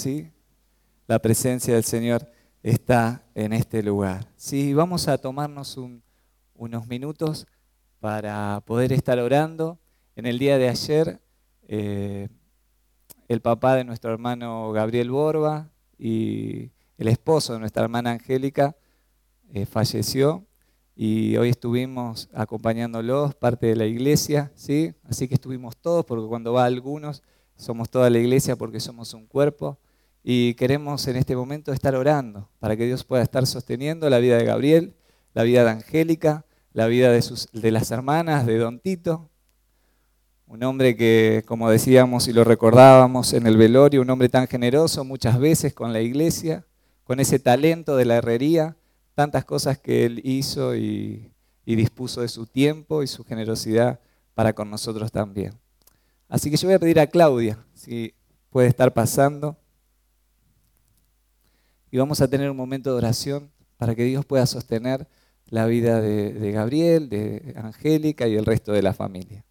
¿sí? La presencia del Señor está en este lugar. Sí, vamos a tomarnos unos minutos para poder estar orando. En el día de ayer, el papá de nuestro hermano Gabriel Borba y el esposo de nuestra hermana Angélica falleció y hoy estuvimos acompañándolos, parte de la iglesia, ¿sí? Así que estuvimos todos, porque cuando va algunos somos toda la iglesia porque somos un cuerpo y queremos en este momento estar orando para que Dios pueda estar sosteniendo la vida de Gabriel, la vida de Angélica, la vida de las hermanas, de Don Tito, un hombre que, como decíamos y lo recordábamos en el velorio, un hombre tan generoso muchas veces con la iglesia, con ese talento de la herrería, tantas cosas que él hizo y dispuso de su tiempo y su generosidad para con nosotros también. Así que yo voy a pedir a Claudia si puede estar pasando y vamos a tener un momento de oración para que Dios pueda sostener la vida de Gabriel, de Angélica y el resto de la familia.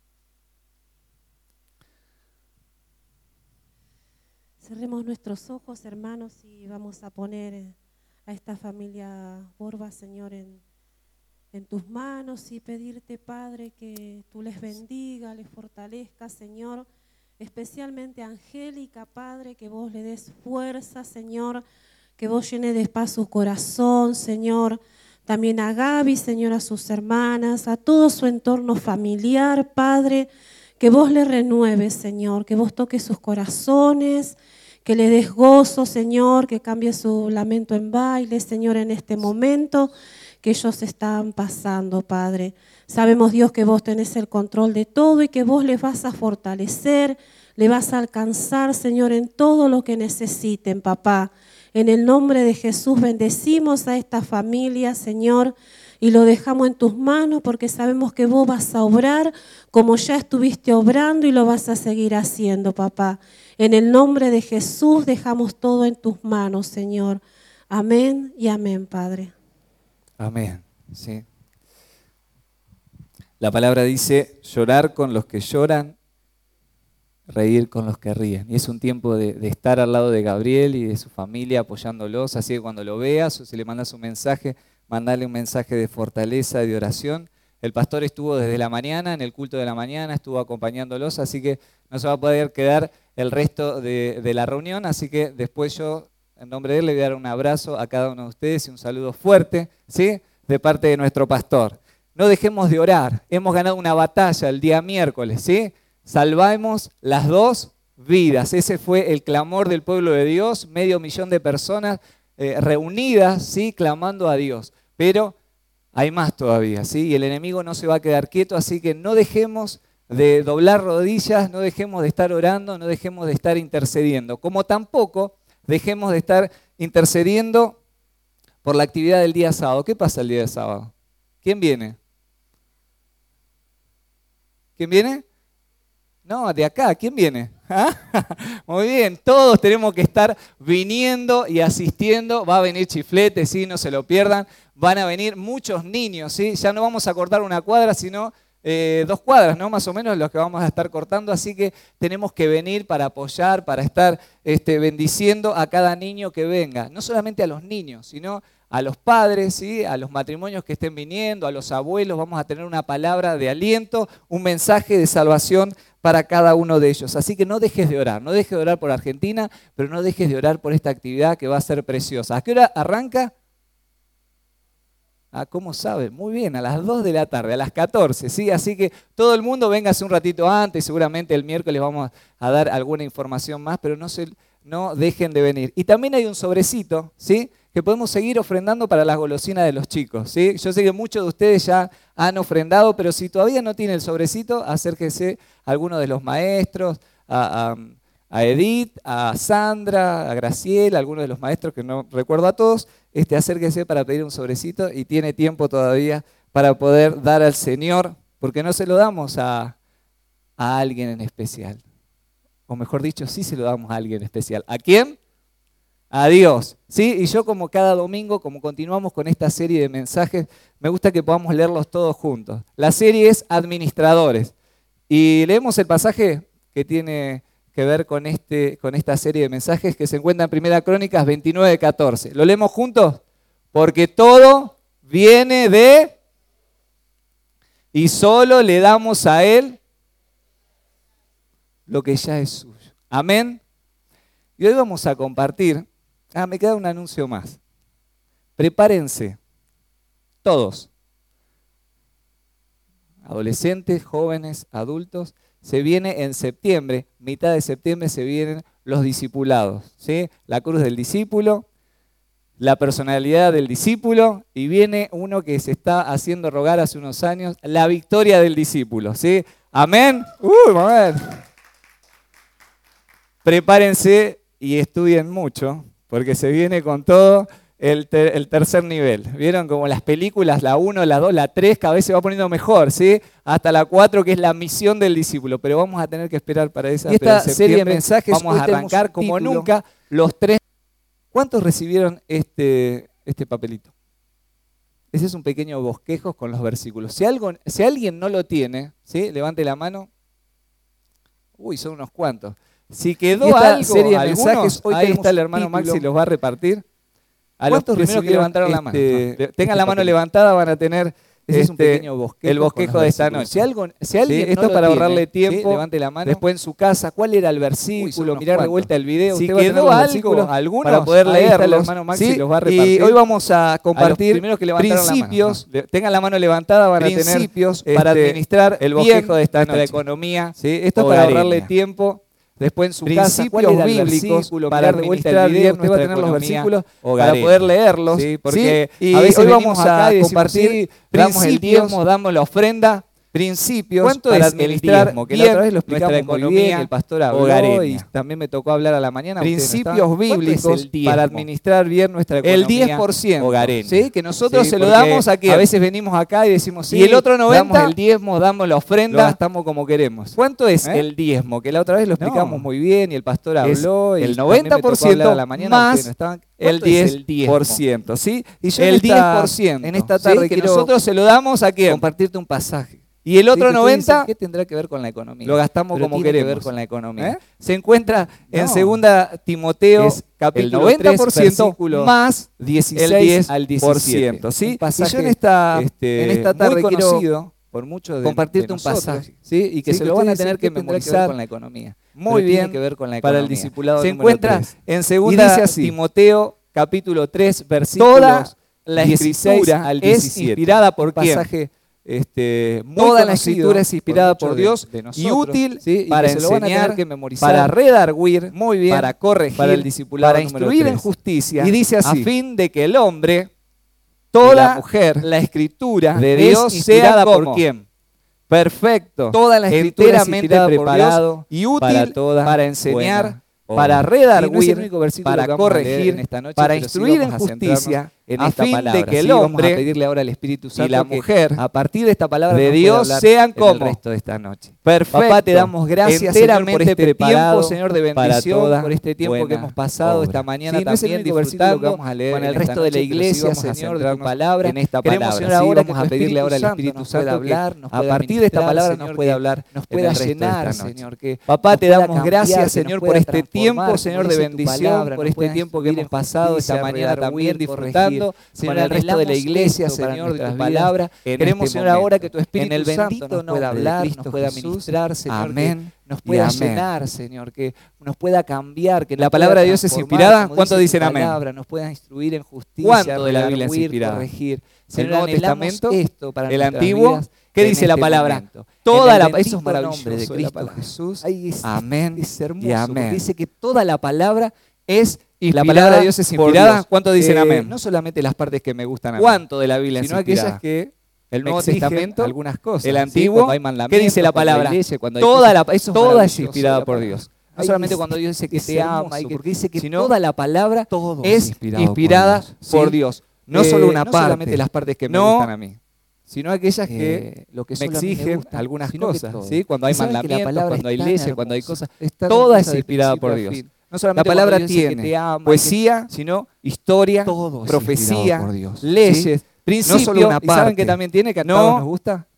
Cerremos nuestros ojos, hermanos, y vamos a poner a esta familia Borba, Señor, en tus manos y pedirte, Padre, que tú les bendiga, les fortalezca, Señor, especialmente a Angélica, Padre, que vos le des fuerza, Señor, que vos llenes de paz su corazón, Señor, también a Gaby, Señor, a sus hermanas, a todo su entorno familiar, Padre, que vos le renueves, Señor, que vos toques sus corazones, que le des gozo, Señor, que cambie su lamento en baile, Señor, en este momento que ellos están pasando, Padre. Sabemos, Dios, que vos tenés el control de todo y que vos les vas a fortalecer, le vas a alcanzar, Señor, en todo lo que necesiten, papá. En el nombre de Jesús bendecimos a esta familia, Señor, y lo dejamos en tus manos porque sabemos que vos vas a obrar como ya estuviste obrando y lo vas a seguir haciendo, papá. En el nombre de Jesús dejamos todo en tus manos, Señor. Amén y amén, Padre. Amén. Sí. La palabra dice, llorar con los que lloran, reír con los que ríen. Y es un tiempo de estar al lado de Gabriel y de su familia apoyándolos, así que cuando lo veas o si le mandas un mensaje, mandale un mensaje de fortaleza, de oración. El pastor estuvo desde la mañana, en el culto de la mañana, estuvo acompañándolos, así que no se va a poder quedar el resto de la reunión, así que después yo, en nombre de él, le voy a dar un abrazo a cada uno de ustedes y un saludo fuerte, ¿sí?, de parte de nuestro pastor. No dejemos de orar, hemos ganado una batalla el día miércoles, ¿sí? Salvamos las 2 vidas, ese fue el clamor del pueblo de Dios, 500.000 de personas reunidas, ¿sí?, clamando a Dios, pero hay más todavía, ¿sí? Y el enemigo no se va a quedar quieto, así que no dejemos de doblar rodillas, no dejemos de estar orando, no dejemos de estar intercediendo, como tampoco dejemos de estar intercediendo por la actividad del día sábado. ¿Qué pasa el día de sábado? ¿Quién viene? ¿Quién viene? No, de acá, ¿quién viene? ¿Ah? Muy bien, todos tenemos que estar viniendo y asistiendo. Va a venir Chiflete, sí, no se lo pierdan. Van a venir muchos niños, ¿sí? Ya no vamos a cortar una cuadra, sino 2 cuadras, ¿no? Más o menos los que vamos a estar cortando. Así que tenemos que venir para apoyar, para estar bendiciendo a cada niño que venga. No solamente a los niños, sino a los padres, ¿sí?, a los matrimonios que estén viniendo, a los abuelos. Vamos a tener una palabra de aliento, un mensaje de salvación para cada uno de ellos. Así que no dejes de orar, no dejes de orar por Argentina, pero no dejes de orar por esta actividad que va a ser preciosa. ¿A qué hora arranca? Ah, ¿cómo sabe? Muy bien, a las 2 de la tarde, a las 14, ¿sí? Así que todo el mundo véngase un ratito antes, seguramente el miércoles vamos a dar alguna información más, pero no dejen de venir. Y también hay un sobrecito, ¿sí?, que podemos seguir ofrendando para las golosinas de los chicos, ¿sí? Yo sé que muchos de ustedes ya han ofrendado, pero si todavía no tiene el sobrecito, acérquese a alguno de los maestros, a Edith, a Sandra, a Graciela, a algunos de los maestros que no recuerdo a todos, acérquese para pedir un sobrecito y tiene tiempo todavía para poder dar al Señor, porque no se lo damos a alguien en especial. O mejor dicho, sí se lo damos a alguien especial. ¿A quién? A Dios, ¿sí? Y yo, como cada domingo, como continuamos con esta serie de mensajes, me gusta que podamos leerlos todos juntos. La serie es Administradores. Y leemos el pasaje que que ver con esta serie de mensajes que se encuentra en 1 Crónicas 29:14. ¿Lo leemos juntos? Porque todo viene de y solo le damos a Él lo que ya es suyo. Amén. Y hoy vamos a compartir. Me queda un anuncio más. Prepárense, todos, adolescentes, jóvenes, adultos. Se viene en septiembre, mitad de septiembre se vienen los discipulados, ¿sí? La cruz del discípulo, la personalidad del discípulo, y viene uno que se está haciendo rogar hace unos años, la victoria del discípulo, ¿sí? Amén. Amén. Prepárense y estudien mucho, porque se viene con todo el tercer nivel. ¿Vieron como las películas, la 1, la 2, la 3, cada vez se va poniendo mejor, ¿sí? Hasta la 4, que es la misión del discípulo, pero vamos a tener que esperar para esa. Y esta serie de mensajes vamos a arrancar como nunca los 3. ¿Cuántos recibieron este papelito? Ese es un pequeño bosquejo con los versículos. Si alguien no lo tiene, ¿sí? Levante la mano. Son unos cuantos. Si quedó algo, serie de mensajes, hoy ahí está el hermano Maxi, los va a repartir. A los primeros que levantaron la mano. Tengan la mano levantada, van a tener es un pequeño bosquejo, el bosquejo de esta noche. Si alguien esto no para ahorrarle tiempo, levante la mano. Después en su casa, ¿cuál era el versículo? Mirar de vuelta el video. Si quedó algo, algunos, para poder leerlo, el hermano Maxi los va a repartir. Y hoy vamos a compartir principios. Tengan la mano levantada, van a tener principios para administrar el bosquejo de esta noche. La economía. Esto es para ahorrarle tiempo. Después en su casa, ¿cuáles bíblicos para administrar bien? Usted va a tener los versículos para poder leerlos. ¿Sí? Porque a veces hoy vamos a compartir damos el diezmo, damos la ofrenda, principios. ¿Cuánto para es el diezmo? Que la otra vez lo explicamos muy bien, el pastor habló y también me tocó hablar a la mañana. Principios bíblicos para administrar bien nuestra economía. El 10% hogareño. ¿Sí? Que nosotros se lo damos a quien. A veces venimos acá y decimos sí, y el otro 90% damos el diezmo, damos la ofrenda, lo gastamos como queremos. ¿Cuánto es el diezmo? Que la otra vez lo explicamos muy bien y el pastor habló. Y el 90% a la mañana más el 10%. ¿Sí? Y yo el 10% en esta tarde que nosotros se lo damos a quién. Compartirte un pasaje. Y el otro 90%, ¿qué tendrá que ver con la economía? Lo gastamos como queremos. Que ver con la economía. Se encuentra en 2 Timoteo, capítulo 90% más 16 al 17%. ¿Sí? Un pasaje, y yo en esta tarde muy conocido por muchos de compartirte un pasaje, ¿sí? Y que se lo van a tener que memorizar con la economía. Muy bien, que ver con la economía. Para el discipulado se encuentra en 2 Timoteo, capítulo 3, versículos toda la escritura al 17. Es inspirada por quién. Toda la escritura es inspirada por Dios y útil, ¿sí? para enseñar, para redarguir, muy bien, para corregir, para el discipulado, para instruir en justicia. Y dice así, a fin de que el hombre, toda la mujer, la escritura de Dios sea por quién. Perfecto, toda la escritura enteramente preparado y útil para enseñar, para redarguir, para corregir, para instruir en justicia, a fin de que el hombre, vamos a pedirle ahora al Espíritu Santo y la mujer, a partir de esta palabra de Dios, sean como el resto de esta noche. Perfecto. Papá, te damos gracias, Señor, por este tiempo, Señor, de bendición, por este tiempo que hemos pasado esta mañana también disfrutando que vamos a leer con el resto de la iglesia, Señor, de tu palabra. En esta palabra, Señor, ahora vamos a pedirle ahora al Espíritu Santo hablar, a partir de esta palabra nos puede hablar, nos pueda llenar, Señor. Papá, te damos gracias, Señor, por este tiempo, Señor, de bendición, por este tiempo que hemos pasado esta mañana también disfrutando con el resto de la iglesia, Señor, de tu palabra. Queremos, Señor, ahora que tu Espíritu Santo nos pueda hablar, nos pueda ministrar, Señor, amén, nos pueda llenar, Señor, que nos pueda cambiar, que la palabra de Dios es inspirada. ¿Cuánto dicen amén? Nos pueda instruir en justicia. ¿Cuánto de la Biblia es inspirada? Corregir. El Nuevo Testamento, el Antiguo. ¿Qué dice la palabra? Toda la palabra, eso es maravilloso de Cristo Jesús. Amén. Es hermoso. Amén. Dice que toda la palabra es inspirada. La palabra de Dios es inspirada. ¿Cuánto dicen amén? No solamente las partes que me gustan a mí. ¿Cuánto de la Biblia es inspirada? Sino aquellas que el Nuevo Testamento, algunas cosas. El Antiguo, ¿qué dice la palabra? Toda es inspirada por Dios. No solamente cuando Dios dice que te ama, porque dice que toda la palabra es inspirada por Dios. No solo una parte, solamente las partes que me gustan a mí, sino aquellas que me exigen algunas cosas. ¿Sí? Cuando hay mandamientos, cuando hay leyes, cuando hay cosas, toda es inspirada por Dios. No solamente la palabra tiene poesía, sino historia, profecía, leyes, principios. No solo una parte. ¿Y saben que también tiene, que a todos nos gusta?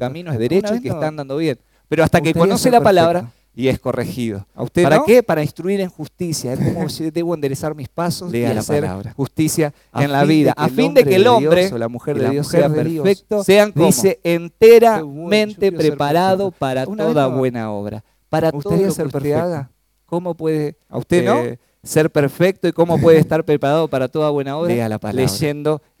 camino es derecho Una y que vez no- está andando bien. Pero hasta que Gustaría conoce ser la palabra perfecto. y es corregido. ¿A usted ¿Para no? qué? Para instruir en justicia. Es como si debo enderezar mis pasos Lea y la hacer palabra. justicia A en la fin de vida. que A el fin de que el hombre de hombre Dios o la mujer y de la Dios mujer sean de perfectos, Dios sean, ¿cómo? dice, Qué enteramente bueno, yo quiero ser preparado perfecto. para Una vez toda no- buena obra. Para Me todo gustaría lo que ser usted perfecto. haga. ¿Cómo puede ¿A usted no? ser perfecto y cómo puede estar preparado para toda buena obra? Lea la palabra. Leyendo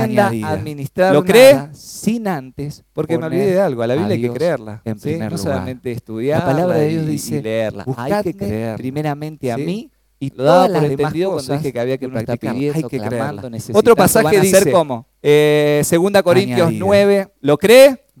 pretenda añadida. administrar ¿Lo cree? nada sin antes Porque me poner olvidé de algo, a la Biblia a hay que Dios creerla. en ¿sí? primer No lugar. solamente estudiarla La palabra de Dios y dice, leerla. Hay que buscadme creerla. primeramente a ¿sí? mí. Y Lo daba todas por las demás entendido cuando cosas dije que había que uno está practicarlo. pidiendo, Hay hay que clamando, creerla. necesitando. Otro pasaje van a ser dice, como 2 Corintios añadida. 9, ¿lo cree?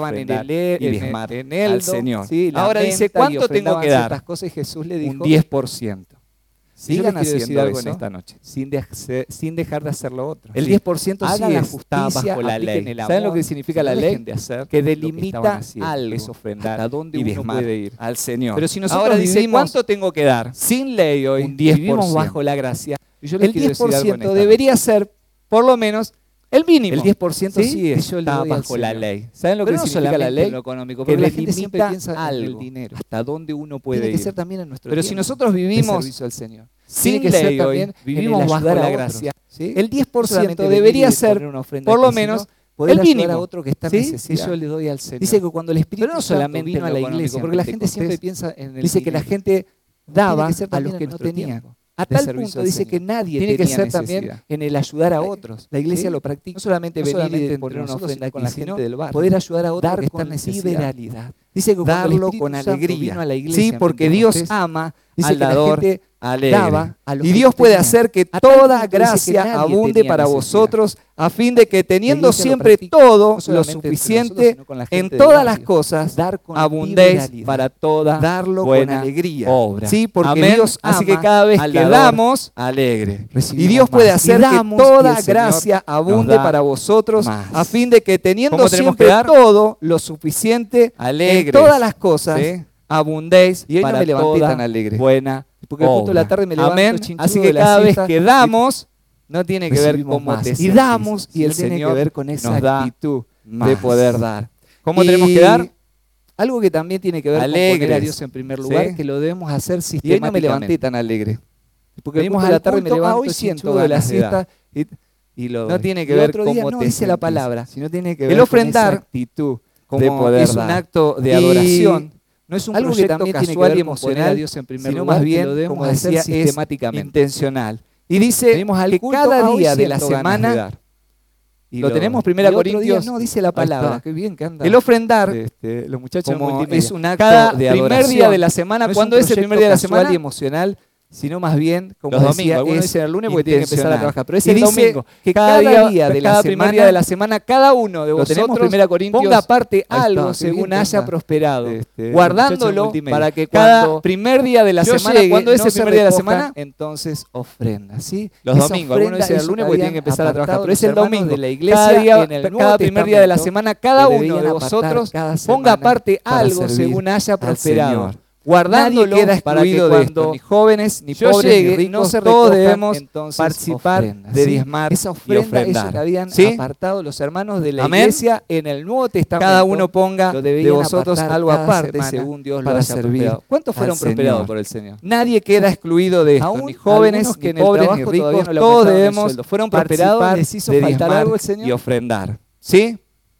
daban en el al Señor. ¿Sí? Ahora dice, ¿cuánto tengo que dar? Cosas, y Jesús le dijo, un 10%. Sigan haciendo algo eso en esta noche, sin dejar de hacer lo otro. El 10% sí está bajo la ley. ¿Saben lo que significa la ley? De hacer que delimita algo, es ofrendar hasta dónde y uno puede ir al Señor. Pero si nosotros ahora dice, vivimos ¿cuánto tengo que dar? sin ley hoy, un 10%. vivimos bajo la gracia. Y yo les quiero decir algo en esta debería ser, por lo menos, El mínimo. El 10% sí está bajo la ley. ¿Saben lo que significa la ley? Lo económico, que la gente siempre piensa algo, en el dinero. Hasta dónde uno puede tiene ir. Que ser también en nuestro Pero si nosotros vivimos servicio al Señor. Sin ley hoy, vivimos bajo la gracia. ¿Sí? El 10% debería ser, por lo menos, el mínimo. A otro que está en necesidad. Yo le doy al Señor. Dice que cuando el Espíritu Pero no solamente vino a la iglesia, porque la gente siempre piensa en el dice dinero. que la gente daba a los que no tenían. A tal punto dice que nadie tiene que ser necesidad. también en el ayudar a otros. La iglesia lo practica. No solamente venir y poner una ofrenda con la gente del barrio. Poder ayudar a otros que están en necesidad. Liberalidad. Dice que darlo con alegría. A la iglesia, sí, porque Dios ama al dador alegre. Y Dios puede hacer que toda gracia abunde para vosotros, a fin de que teniendo siempre todo lo suficiente en todas las cosas, abundéis para toda darlo buena con alegría. Obra. Sí, porque Amén. Dios ama así que cada vez que damos, alegre. Y Dios puede hacer que toda gracia abunde para vosotros, a fin de que teniendo siempre todo lo suficiente en todas las cosas, abundéis y hoy para no me levanté toda tan alegre. buena porque al punto de la tarde me levanto Amén. Así que cada vez que damos, no tiene que ver cómo te y damos, y el tiene Señor que ver con esa nos da actitud más. de poder dar. ¿Cómo Y tenemos que dar? Algo que también tiene que ver con poner a Dios en primer lugar, ¿sí? que lo debemos hacer Y sistemáticamente. hoy no me levanté tan alegre. Porque venimos a la tarde me culto, levanto hoy siento chinchudo de la ganas de dar. siesta y lo No doy. tiene que Y ver otro día cómo no te dice la sentís, palabra, sino tiene que ver el ofrendar con esa actitud como de poder es dar. un acto de Y adoración. No es un Algo que proyecto también tiene que casual ver y con poner emocional, a Dios en primer sino lugar, más que bien, lo debemos como hacer decía, es sistemáticamente. intencional. Y dice Venimos al que culto, cada hoy día de la siento ganas de semana dar. Y lo tenemos, y otro Corintios, día no dice la ahí palabra. está, qué bien que anda. El ofrendar los muchachos como de es un acto cada de primer adoración. día de la semana. No ¿Cuándo un es el primer proyecto día de la casual semana? y emocional, sino más bien, como Los domingos. decía, Algunos es dicen el lunes porque tienen que empezar a intencional. trabajar. Pero es Y el dice domingo. que cada día de la cada semana, primer día de la semana, cada uno de lo tenemos vosotros 1 Corintios, ponga aparte ahí algo está, según bien, haya anda. prosperado, Los guardándolo muchachos multimedia. para que Cada cada primer día de la yo semana, llegue, ¿cuándo es no el se primer día de la recojan, semana? entonces ofrenda, ¿sí? Los Esa domingos. Algunos ofrenda dicen el es lunes lo porque que tienen que empezar a habían trabajar. Pero es apartado el los hermanos domingo. de la iglesia Cada día, en el Nuevo cada primer día de la Testamento, semana, cada que uno debían de apartar vosotros cada ponga semana aparte para algo servir según haya al prosperado. Señor. Guardándolo Nadie queda para que excluido de cuando esto, ni jóvenes, ni yo pobres, llegue, ni ricos, no se todos recojan, debemos entonces participar ofrendas, de ¿sí? diezmar Esa y ofrenda, ofrendar. eso que habían ¿Sí? apartado los hermanos de la Amén. iglesia en el Nuevo Testamento. Cada uno ponga lo de debían vosotros apartar algo cada aparte semana según Dios lo para haya servir prosperado. ¿Cuántos fueron al prosperados Señor? por el Señor? Nadie queda excluido de esto, Aún ni jóvenes, algunos que ni en el pobres, ni trabajo todavía ricos, no le todos aumentaron el debemos sueldo. Fueron prosperados, participar les hizo de faltar diezmar algo el Señor y ofrendar. ¿Sí?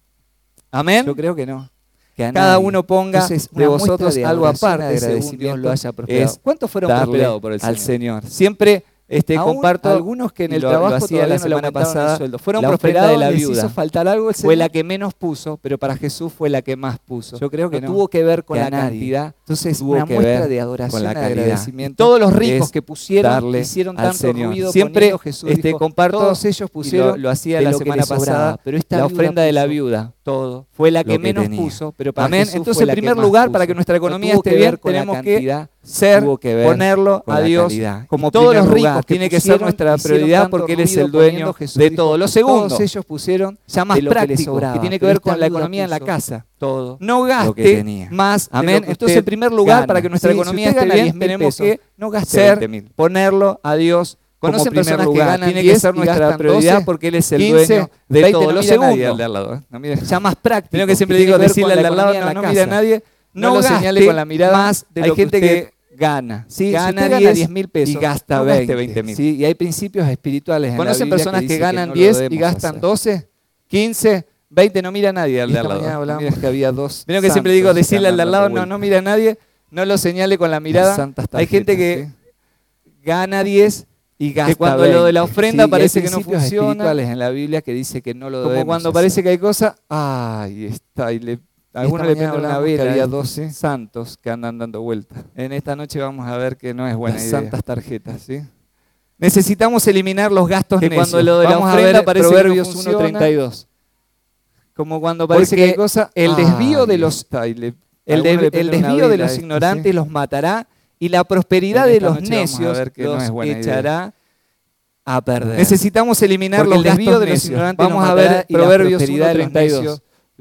Amén. Yo creo que no. Que a Cada nadie. uno ponga Entonces, de una muestra vosotros de algo adoración, aparte según agradecimiento, Dios lo haya prosperado. es ¿Cuántos fueron darle prosperados por el al Señor? Señor. Siempre Aún comparto algunos que en y el lo trabajo hacía todavía la no le semana aumentaron el pasada. sueldo. Fueron La ofrenda prosperados, de la les viuda hizo faltar algo el fue Señor. la que menos puso, pero para Jesús fue la que más puso. Yo creo que no no. tuvo que ver con Que la a nadie. cantidad, Entonces, tuvo una que muestra ver de adoración, con la de calidad. agradecimiento. Y todos los ricos es que pusieron, darle hicieron al tanto Señor. ruido Siempre poniendo, Jesús dijo, comparto, todos ellos pusieron lo hacía de la lo que semana les sobraba, pasada, pero esta la viuda ofrenda de la puso viuda todo. fue la que lo que menos tenía. puso, pero para Amén. Jesús Entonces, fue en la que primer más lugar, puso. para que nuestra No economía tuvo esté que bien, ver con la tenemos que cantidad, ser, tuvo que ver ponerlo con a la Dios calidad. como Y todos primer los ricos lugar, que tiene que ser pusieron, nuestra hicieron prioridad tanto porque Él es ruido el dueño poniendo, Jesús de dijo, todo. Lo segundo, todos ellos pusieron ya más de lo que les práctico, sobraba, que tiene que pero ver esta con la viuda economía en la puso casa. todo No lo que gaste tenía. más de Amén. lo que Entonces, usted en primer lugar, gana. para que nuestra Sí, economía si usted esté gana bien, 10.000 tenemos pesos, que no gaste ser, 20.000. ponerlo a Dios como Conocen primer personas que lugar. ganan Tiene 10 que ser y nuestra gastan prioridad 12, porque Él es el 15, dueño de 20, todo. no Lo mira a nadie segundo, al de al lado. No mira. ya más práctico. Tengo que siempre tiene digo, ver decirle con al la de al lado, economía en no la mira a casa. nadie, No lo gaste señale con la mirada más de Hay lo que gente usted que gana. Sí, si gana usted gana 10.000 pesos y gasta no 20. gaste 20.000. Sí, y hay principios espirituales en la ¿Conocen Biblia personas que dice ganan no lo 10 y debemos gastan hacer. 12, 15, 20? No mira a nadie al Y de esta al mañana lado. hablábamos que había dos Miren que siempre digo, santos decirle al de al lado, andando no mira a nadie, no lo señale con la mirada. santas Hay gente tarjetas, que gana 10 y gasta que cuando 20. lo de la ofrenda Sí, y hay parece que no principios funciona. espirituales en la Biblia que dice que no lo Como debemos cuando hacer. parece que hay cosas, ay, está, y le algunos le mañana prenden una hablamos que vela. había a esto, 12 ¿sí? Santos que andan dando vueltas. En esta noche vamos a ver que no es buena Las idea. santas tarjetas, ¿sí? Necesitamos eliminar los gastos Que necios. cuando lo de la Vamos a ofrenda ver parece Proverbios que no funciona. 1:32. Como cuando parece que hay cosas, el desvío de los el desvío de los ignorantes los matará y la prosperidad de los necios los echará a perder. Necesitamos eliminar Porque los el desvío gastos de los necios. ignorantes Vamos nos a matará ver y la Proverbios prosperidad de los 1:32. necios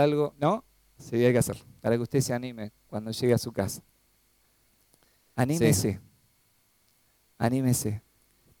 algo, ¿no? Sí, hay que hacerlo, para que usted se anime cuando llegue a su casa. Anímese, anímese.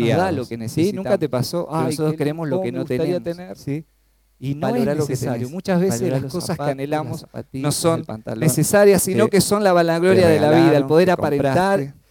da lo que necesitamos. Nunca te pasó, nosotros queremos lo que no tenemos. Tener. ¿Sí? Y no es necesario. Muchas veces las cosas que anhelamos no son necesarias, sino que son la vanagloria de la vida, el poder aparentar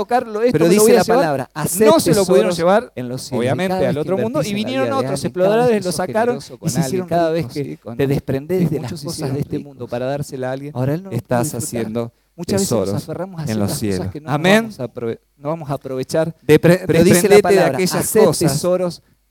tocarlo esto, pero dice la palabra, no se lo pudieron llevar en los cielos, obviamente al otro mundo, y vinieron otros exploradores, lo sacaron y se hicieron cada vez que te desprendes de las cosas de este mundo para dársela a alguien, estás haciendo muchas veces nos aferramos a en los cielos. Cosas que no, amén. No vamos a aprovechar. Pero dice la palabra, de aquellas cosas tesoros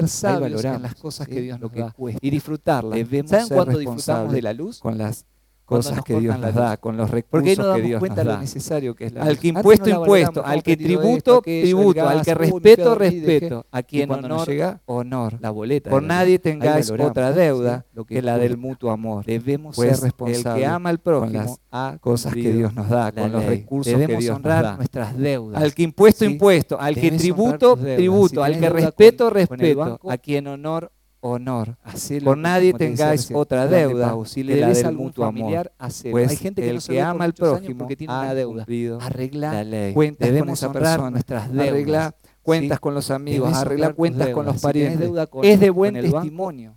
ser sabios en las cosas que Dios nos da y disfrutarlas. ¿Saben cuándo disfrutamos de la luz? Con cosas que Dios nos da, con los recursos que Dios nos da. Lo necesario que es la al que impuesto, impuesto, al que tributo, tributo, al que respeto, respeto, a quien honor, llega, honor. La boleta. Por nadie tengáis otra deuda que la del mutuo amor. Debemos ser responsables. El que ama al prójimo a cosas que Dios nos da, con los recursos que Dios nos da. Nuestras deudas. Al que impuesto, impuesto, al que tributo, tributo, al que respeto, respeto, a quien honor, honor. Por nadie tengáis otra deuda si le debes al mutuo amor. Pues hay gente que, el que ama al prójimo porque tiene una deuda. Arregla cuentas debemos con esa honrar persona, nuestras deudas. arregla cuentas con los amigos, arregla cuentas con los parientes. Si es de buen testimonio.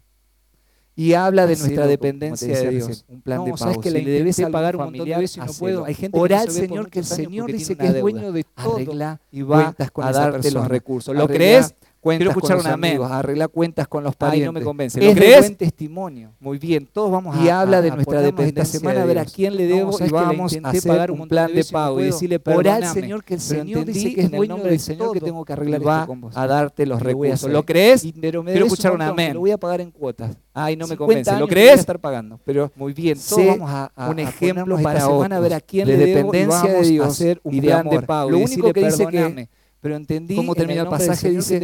Y habla de nuestra dependencia de Dios. Un plan de pago. Sabes que le debes pagar un montón de veces y no puedo. Hay gente que al Señor, que el Señor dice que es dueño de todo. Arregla y va a darte los recursos. ¿Lo crees? Quiero escuchar un amén. Arregla cuentas con los parientes. No me convence. ¿Lo crees? Buen testimonio. Muy bien, todos vamos a habla de nuestra dependencia. Esta semana a ver a quién le debo y vamos a hacer un plan de pago y decirle perdóname. Al Señor, que el Señor dice que es dueño del Señor, que tengo que arreglar esto con vos. A darte los recursos. ¿Lo crees? Quiero escuchar un amén. Lo voy a pagar en cuotas. Ay, no me convence. ¿Lo crees? Estar pagando. Pero muy bien, todos vamos a un ejemplo para otros. A ver a quién le debo y vamos a hacer un plan de pago. Lo único que dice que pero entendí cómo termina el pasaje, dice,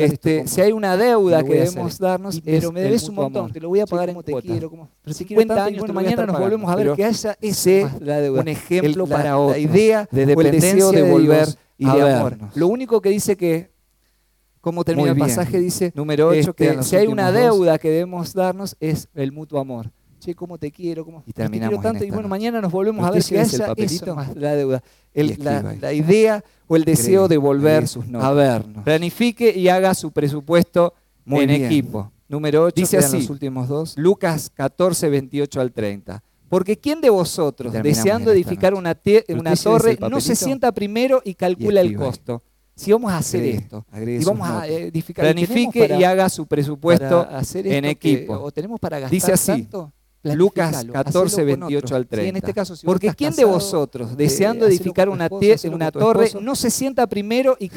si hay una deuda que debemos darnos, pero me debes un montón, te lo voy a pagar en cuotas. Pero si 50 años, mañana nos volvemos a ver, que haya ese un ejemplo para otros. La idea de dependencia, de volver y de amor. Lo único que dice que, cómo termina el pasaje, dice, número 8, que si hay una deuda que debemos darnos, es el mutuo amor. Che, cómo te quiero, y terminamos te quiero tanto, y bueno, mañana nos volvemos a ver si haya eso más la deuda. La idea o el deseo de volver a vernos. Planifique y haga su presupuesto en equipo. Número 8, dice así, los últimos dos. Lucas 14, 28 al 30. Porque ¿quién de vosotros, deseando edificar una torre, no se sienta primero y calcula el costo? Si vamos a hacer esto, y vamos a edificar, planifique y haga su presupuesto en equipo. O tenemos para gastar, dice así, tanto, Lucas 14, 28 al 30. Sí, en este caso, si porque ¿quién de vosotros, deseando edificar una torre, no se sienta primero y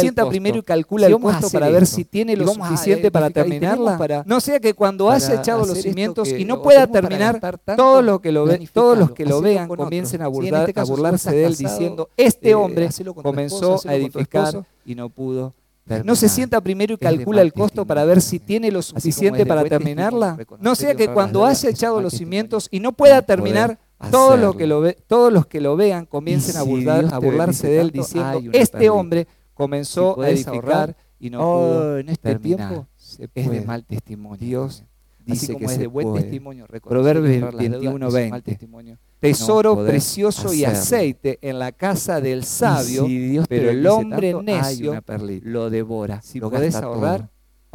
calcula el costo para ver si tiene lo suficiente para terminarla? No sea que cuando haya echado los cimientos y no pueda terminar, todos los que lo vean comiencen a burlarse de él diciendo, este hombre comenzó a edificar y no pudo terminar. No se sienta primero y calcula el costo para ver si tiene lo suficiente para terminarla. No sea que cuando haya echado los cimientos y no pueda terminar, todos los que lo vean comiencen a burlarse de él diciendo, este hombre comenzó a edificar y no pudo en este tiempo es de mal testimonio. Dios dice que es de buen testimonio. Proverbios 21, 20. Tesoro precioso y aceite en la casa del sabio, pero el hombre necio lo devora. Si lo podés ahorrar,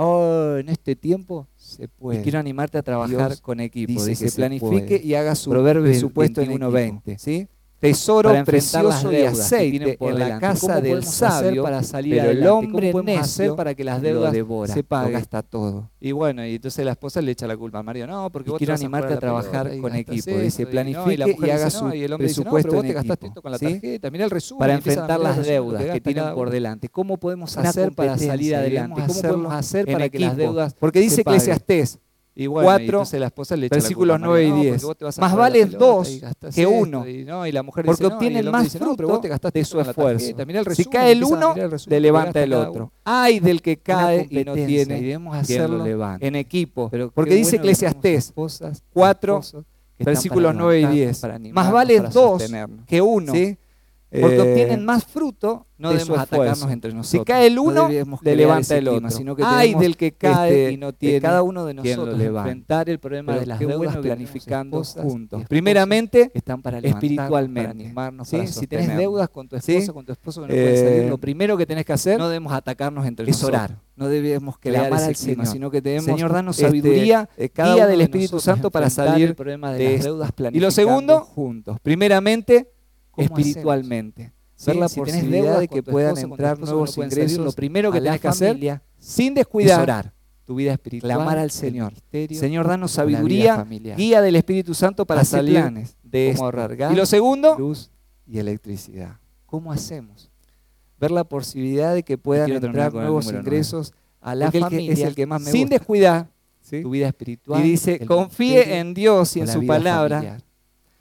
en este tiempo se puede. Y quiero animarte a trabajar con equipo. Dice que planifique y haga su presupuesto en 1.20. ¿Sí? Tesoro precioso y aceite en la casa del sabio, para salir pero el hombre necio para que las deudas se paguen. Gasta todo. Y bueno, y entonces la esposa le echa la culpa a Mario. No, porque vos quiero animarte a trabajar con equipo. Dice, planifique y haga su presupuesto en equipo. Con la tarjeta, mira el resumen, para enfrentar las deudas que tienen por delante. ¿Cómo podemos hacer para salir adelante? ¿Cómo podemos hacer para que las deudas? Porque dice Eclesiastés 4, versículos 9 y 10. Más vale 2 que 1, porque obtienen más fruto de su esfuerzo. Si cae el uno, le levanta el otro. Ay del que cae y no tiene, y debemos hacerlo en equipo. Porque dice Eclesiastés 4, versículos 9 y 10. Más vale 2 que 1. Porque obtienen más fruto, no debemos atacarnos entre nosotros. Si cae el uno, le levanta el otro. Sino que ay del que cae y no tiene, cada uno de nosotros enfrentar el problema de las deudas planificando juntos. Primeramente, están para espiritualmente. Para animarnos, para si tenés deudas con tu esposa, con tu esposo que no puedes salir, lo primero que tenés que hacer, no debemos atacarnos entre nosotros. Es orar. No debemos crear ese clima, sino que debemos, Señor, danos sabiduría, guía del Espíritu Santo para salir de las deudas planificando. Y lo segundo, juntos. Primeramente, espiritualmente. Ver la posibilidad de que puedan entrar nuevos ingresos. Lo primero que tenés que hacer, sin descuidar, orar tu vida espiritual, clamar al Señor. Señor, danos sabiduría, guía del Espíritu Santo para salir de esto. Y lo segundo, luz y electricidad. ¿Cómo hacemos? Ver la posibilidad de que puedan entrar nuevos ingresos a la familia, es el que más me sin descuidar tu vida espiritual. Y dice, confíe en Dios y en su palabra.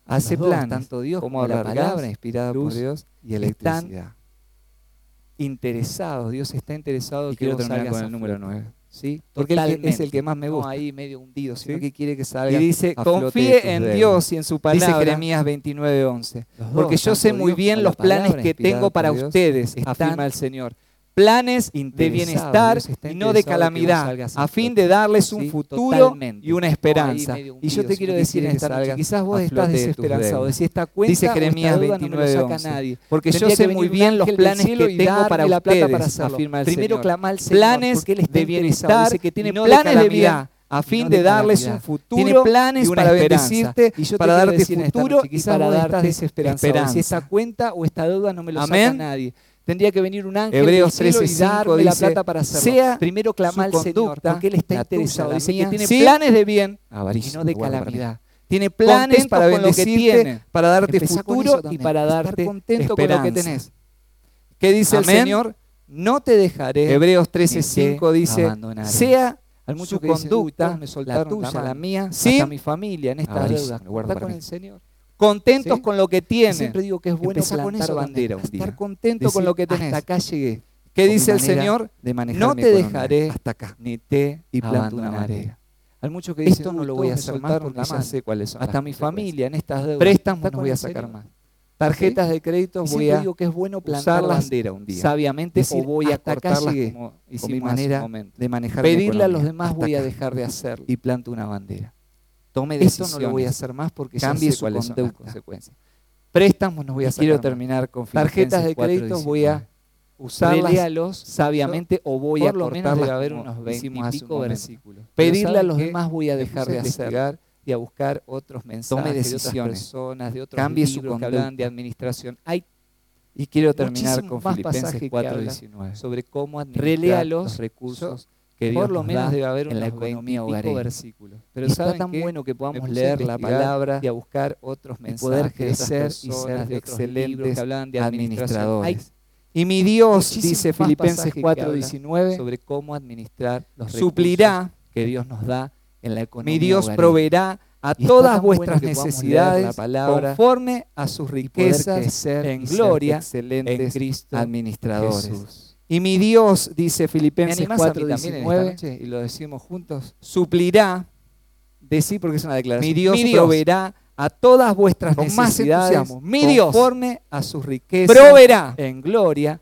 hace planes, tanto Dios como la palabra inspirada por Dios y electricidad. Interesados, Dios está interesado. Y quiero terminar con el número 9. ¿Sí? Porque es el que más me gusta. No ahí medio hundido, sino ¿sí? Que quiere que salga. Y dice, confíe en Dios y en su palabra. Dice Jeremías 29:11. Porque yo sé muy bien los planes que tengo para ustedes, afirma el Señor. Planes de bienestar y no de calamidad, a fin de darles un futuro y una esperanza. Y yo te quiero decir en esta noche, quizás vos estás desesperanzado, de si esta cuenta, dice Jeremías 29:11, porque yo sé muy bien los planes que tengo para ustedes, afirma el Señor. Primero clama al Señor, planes de bienestar y no planes de vida, a fin de darles un futuro, tiene planes y una para bendecirte, para darte futuro y para darte esperanza. Si esta cuenta o esta deuda no me lo saca nadie. Tendría que venir un ángel Hebreos 13:5 dice, la plata para hacerlo. Sea primero clama al Señor, porque Él está interesado. Dice que tiene planes de bien y no de calamidad. Tiene planes para bendecirte, para darte futuro y para darte contento con lo que tenés. ¿Qué dice el Señor? No te dejaré. Hebreos 13:5 dice, sea su conducta, la tuya, la mía, hasta mi familia en esta deuda. Está con el Señor. Contentos ¿sí? Con lo que tienen. Siempre digo que es bueno plantar bandera un día. Estar contento decir, con lo que tenés. Hasta acá llegué. ¿Qué dice el Señor? No te dejaré hasta acá, ni te y planto una bandera. Hay muchos que dicen, esto no lo voy a hacer más porque ya sé cuáles son. Hasta mi familia en estas deudas. Préstamos no voy a sacar más. Tarjetas de crédito voy a digo que es bueno plantar la bandera un día. Sabiamente decir, o voy a cortarlas como mi manera de manejar. Pedirle a los demás voy a dejar de hacerlo. Y planto una bandera. Tome decisiones. Esto no lo voy a hacer más porque cambie su conducta. Son las consecuencias. Préstamos no voy a sacar. Quiero terminar con tarjetas de crédito voy a usarlas sabiamente o voy a cortarlas. Debe haber unos 20 y pico versículos. Pedirle a los demás voy a dejar de hacer y a buscar otros mensajes. Tome decisiones. De otras personas, de otros cambie libros su conducta. Que hablan de administración. Y quiero terminar con Filipenses 4:19 sobre cómo administrar los recursos que Dios por lo menos debe haber en la economía hogareña. Pero está tan bueno que podamos leer la palabra y a buscar otros mensajes, poder crecer y ser de excelentes que hablan de administradores. Y mi Dios, dice Filipenses 4:19, sobre cómo administrar los recursos suplirá que Dios nos da en la economía. Mi Dios proveerá a todas vuestras necesidades conforme a sus riquezas en gloria en Cristo administradores. Jesús. Y mi Dios, dice Filipenses 4:19, y lo decimos juntos, suplirá, decí porque es una declaración, mi Dios proveerá a todas vuestras necesidades mi Dios, conforme a sus riquezas proveerá en gloria,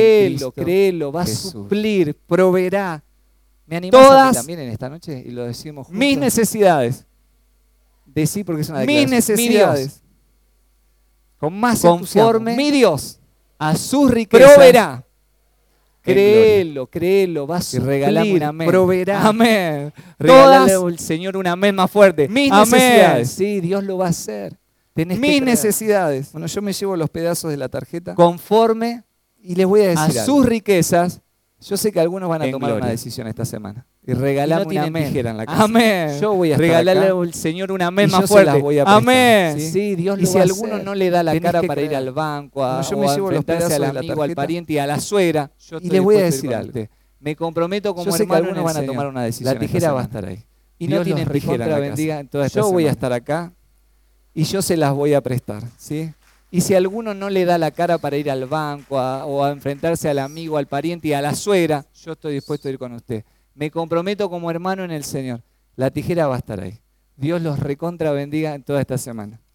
créelo, va a suplir, proveerá. Me animás todas también en esta noche y lo decimos juntos. Mis necesidades, decí porque es una declaración, mis necesidades, con más conforme mi Dios a sus riquezas proveerá. Créelo, va a suplir, proveerá. Amén. Regálale al Señor un amén más fuerte. Mis necesidades. Sí, Dios lo va a hacer. Tenés mis necesidades. Bueno, yo me llevo los pedazos de la tarjeta. Conforme, y les voy a decir a sus riquezas. Yo sé que algunos van a tomar una decisión esta semana. Y regalame una amén. En la casa. Amén. Yo voy a regalarle al Señor un amén más fuerte. Voy a prestar, amén. ¿Sí? Dios lo va a hacer. Y si alguno no le da la cara para ir al banco, yo me llevo los pedazos al amigo, al pariente y a la suegra. Y les voy a decir algo. Me comprometo como hermano. Algunos van a tomar una decisión. La tijera va a estar ahí. Y no tienen tijera en la casa. Yo voy a estar acá y yo se las voy a prestar. ¿Sí? Y si alguno no le da la cara para ir al banco o a enfrentarse al amigo, al pariente y a la suegra, yo estoy dispuesto a ir con usted. Me comprometo como hermano en el Señor. La tijera va a estar ahí. Dios los recontra bendiga en toda esta semana.